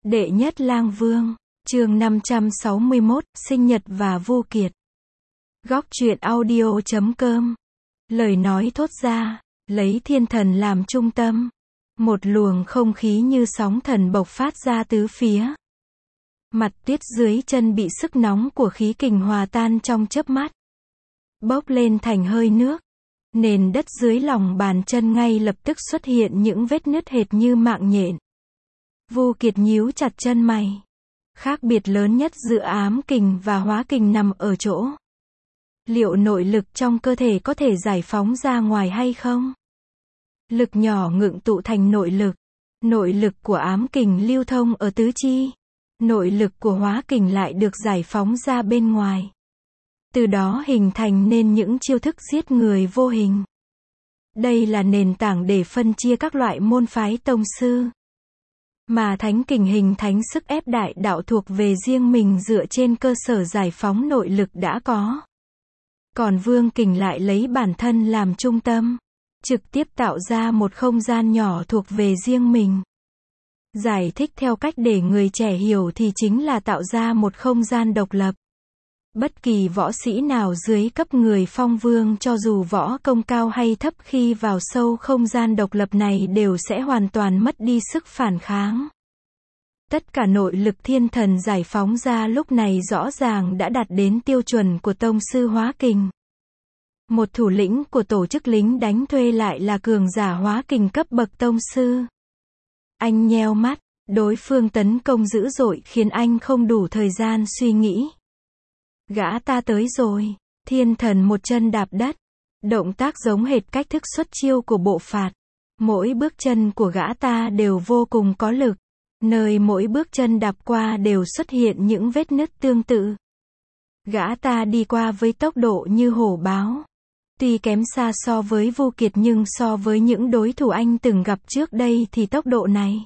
Đệ nhất lang vương, chương 561, sinh nhật và Vu Kiệt. Góc truyện audio.com. Lời nói thốt ra, lấy thiên thần làm trung tâm. Một luồng không khí như sóng thần bộc phát ra tứ phía. Mặt tuyết dưới chân bị sức nóng của khí kình hòa tan trong chớp mắt. Bốc lên thành hơi nước. Nền đất dưới lòng bàn chân ngay lập tức xuất hiện những vết nứt hệt như mạng nhện. Vu Kiệt nhíu chặt chân mày. Khác biệt lớn nhất giữa ám kình và hóa kình nằm ở chỗ. Liệu nội lực trong cơ thể có thể giải phóng ra ngoài hay không? Lực nhỏ ngưng tụ thành nội lực. Nội lực của ám kình lưu thông ở tứ chi. Nội lực của hóa kình lại được giải phóng ra bên ngoài. Từ đó hình thành nên những chiêu thức giết người vô hình. Đây là nền tảng để phân chia các loại môn phái tông sư. Mà thánh kình hình thánh sức ép đại đạo thuộc về riêng mình dựa trên cơ sở giải phóng nội lực đã có. Còn vương kình lại lấy bản thân làm trung tâm, trực tiếp tạo ra một không gian nhỏ thuộc về riêng mình. Giải thích theo cách để người trẻ hiểu thì chính là tạo ra một không gian độc lập. Bất kỳ võ sĩ nào dưới cấp người phong vương cho dù võ công cao hay thấp khi vào sâu không gian độc lập này đều sẽ hoàn toàn mất đi sức phản kháng. Tất cả nội lực thiên thần giải phóng ra lúc này rõ ràng đã đạt đến tiêu chuẩn của tông sư hóa kình. Một thủ lĩnh của tổ chức lính đánh thuê lại là cường giả hóa kình cấp bậc tông sư. Anh nheo mắt, đối phương tấn công dữ dội khiến anh không đủ thời gian suy nghĩ. Gã ta tới rồi, thiên thần một chân đạp đất. Động tác giống hệt cách thức xuất chiêu của bộ phạt. Mỗi bước chân của gã ta đều vô cùng có lực. Nơi mỗi bước chân đạp qua đều xuất hiện những vết nứt tương tự. Gã ta đi qua với tốc độ như hổ báo. Tuy kém xa so với Vu Kiệt nhưng so với những đối thủ anh từng gặp trước đây thì tốc độ này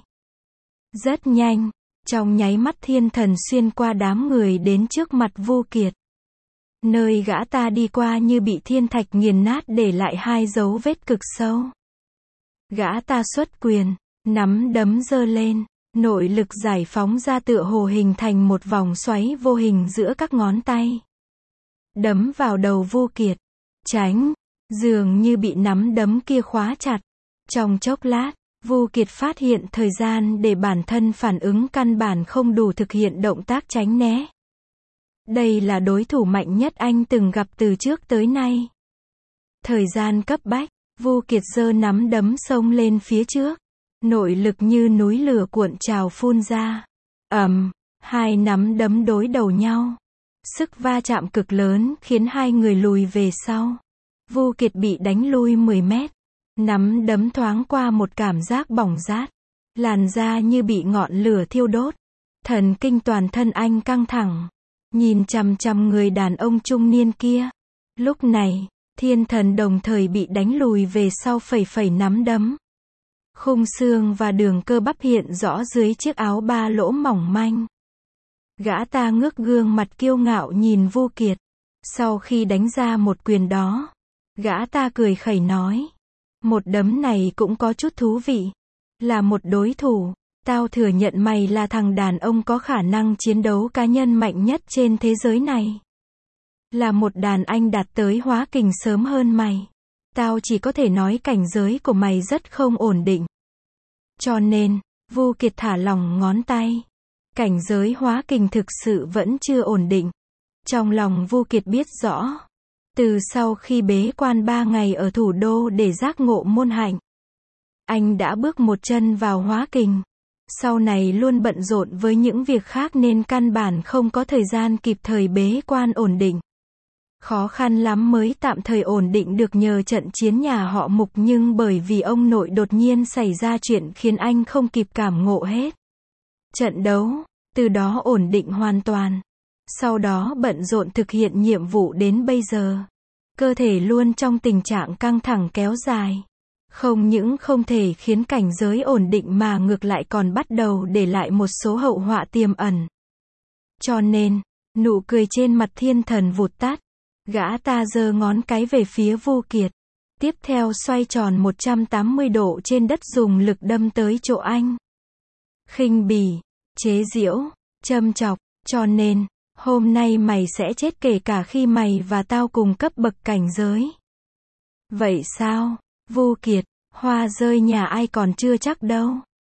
rất nhanh. Trong nháy mắt thiên thần xuyên qua đám người đến trước mặt Vu Kiệt. Nơi gã ta đi qua như bị thiên thạch nghiền nát để lại hai dấu vết cực sâu. Gã ta xuất quyền, nắm đấm giơ lên, nội lực giải phóng ra tựa hồ hình thành một vòng xoáy vô hình giữa các ngón tay. Đấm vào đầu Vu Kiệt, tránh, dường như bị nắm đấm kia khóa chặt. Trong chốc lát, Vu Kiệt phát hiện thời gian để bản thân phản ứng căn bản không đủ thực hiện động tác tránh né. Đây là đối thủ mạnh nhất anh từng gặp từ trước tới nay. Thời gian cấp bách, Vu Kiệt giơ nắm đấm xông lên phía trước. Nội lực như núi lửa cuộn trào phun ra. Hai nắm đấm đối đầu nhau. Sức va chạm cực lớn khiến hai người lùi về sau. Vu Kiệt bị đánh lui 10 mét. Nắm đấm thoáng qua một cảm giác bỏng rát. Làn da như bị ngọn lửa thiêu đốt. Thần kinh toàn thân anh căng thẳng. Nhìn chằm chằm người đàn ông trung niên kia. Lúc này, thiên thần đồng thời bị đánh lùi về sau phẩy nắm đấm. Khung xương và đường cơ bắp hiện rõ dưới chiếc áo ba lỗ mỏng manh. Gã ta ngước gương mặt kiêu ngạo nhìn Vu Kiệt. Sau khi đánh ra một quyền đó, gã ta cười khẩy nói. Một đấm này cũng có chút thú vị. Là một đối thủ, tao thừa nhận mày là thằng đàn ông có khả năng chiến đấu cá nhân mạnh nhất trên thế giới này. Là một đàn anh đạt tới hóa kình sớm hơn mày. Tao chỉ có thể nói cảnh giới của mày rất không ổn định. Cho nên, Vu Kiệt thả lỏng ngón tay. Cảnh giới hóa kình thực sự vẫn chưa ổn định. Trong lòng Vu Kiệt biết rõ. Từ sau khi bế quan 3 ngày ở thủ đô để giác ngộ môn hạnh, anh đã bước một chân vào hóa kình. Sau này luôn bận rộn với những việc khác nên căn bản không có thời gian kịp thời bế quan ổn định. Khó khăn lắm mới tạm thời ổn định được nhờ trận chiến nhà họ Mục, nhưng bởi vì ông nội đột nhiên xảy ra chuyện khiến anh không kịp cảm ngộ hết trận đấu, từ đó ổn định hoàn toàn. Sau đó bận rộn thực hiện nhiệm vụ đến bây giờ. Cơ thể luôn trong tình trạng căng thẳng kéo dài. Không những không thể khiến cảnh giới ổn định mà ngược lại còn bắt đầu để lại một số hậu họa tiềm ẩn. Cho nên, nụ cười trên mặt thiên thần vụt tắt. Gã ta giơ ngón cái về phía Vu Kiệt. Tiếp theo xoay tròn 180 độ trên đất dùng lực đâm tới chỗ anh. Khinh bỉ, chế giễu, châm chọc, cho nên, hôm nay mày sẽ chết kể cả khi mày và tao cùng cấp bậc cảnh giới. Vậy sao? Vu Kiệt, hoa rơi nhà ai còn chưa chắc đâu.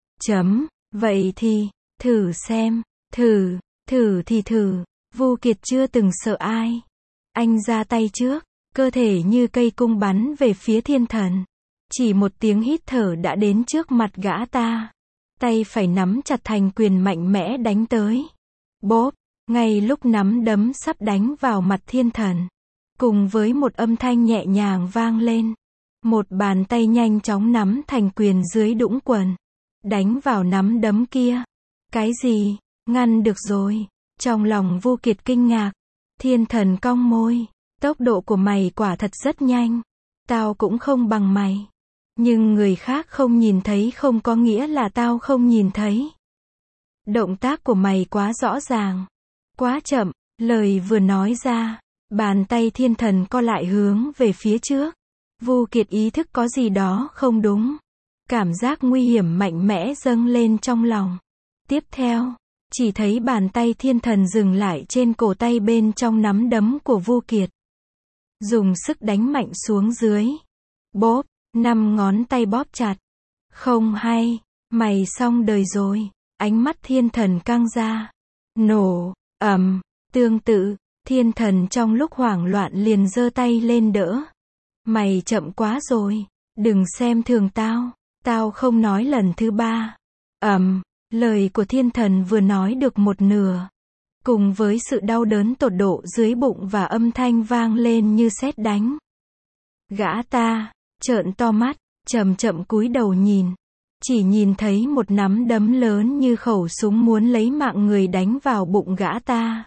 Vậy thì, thử xem, thử thì thử. Vu Kiệt chưa từng sợ ai. Anh ra tay trước, cơ thể như cây cung bắn về phía thiên thần. Chỉ một tiếng hít thở đã đến trước mặt gã ta. Tay phải nắm chặt thành quyền mạnh mẽ đánh tới. Bốp, ngay lúc nắm đấm sắp đánh vào mặt thiên thần. Cùng với một âm thanh nhẹ nhàng vang lên. Một bàn tay nhanh chóng nắm thành quyền dưới đũng quần. Đánh vào nắm đấm kia. Cái gì? Ngăn được rồi. Trong lòng Vu Kiệt kinh ngạc. Thiên thần cong môi. Tốc độ của mày quả thật rất nhanh. Tao cũng không bằng mày. Nhưng người khác không nhìn thấy không có nghĩa là tao không nhìn thấy. Động tác của mày quá rõ ràng. Quá chậm. Lời vừa nói ra. Bàn tay thiên thần co lại hướng về phía trước. Vu Kiệt ý thức có gì đó không đúng. Cảm giác nguy hiểm mạnh mẽ dâng lên trong lòng. Tiếp theo, chỉ thấy bàn tay thiên thần dừng lại trên cổ tay bên trong nắm đấm của Vu Kiệt. Dùng sức đánh mạnh xuống dưới. Bốp, 5 ngón tay bóp chặt. Không hay, mày xong đời rồi. Ánh mắt thiên thần căng ra. Nổ, ầm, tương tự, thiên thần trong lúc hoảng loạn liền giơ tay lên đỡ. Mày chậm quá rồi, đừng xem thường tao, tao không nói lần thứ 3. Lời của thiên thần vừa nói được một nửa. Cùng với sự đau đớn tột độ dưới bụng và âm thanh vang lên như sét đánh. Gã ta, trợn to mắt, chậm chậm cúi đầu nhìn. Chỉ nhìn thấy một nắm đấm lớn như khẩu súng muốn lấy mạng người đánh vào bụng gã ta.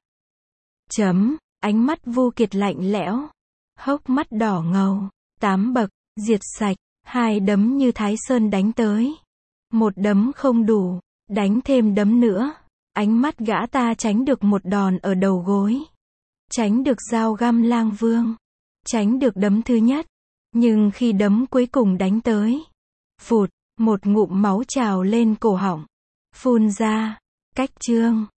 Ánh mắt Vu Kiệt lạnh lẽo. Hốc mắt đỏ ngầu. 8 bậc, diệt sạch. 2 đấm như Thái Sơn đánh tới. Một đấm không đủ. Đánh thêm đấm nữa. Ánh mắt gã ta tránh được một đòn ở đầu gối. Tránh được dao găm lang vương. Tránh được đấm thứ nhất. Nhưng khi đấm cuối cùng đánh tới. Phụt, một ngụm máu trào lên cổ họng. Phun ra. Cách chương.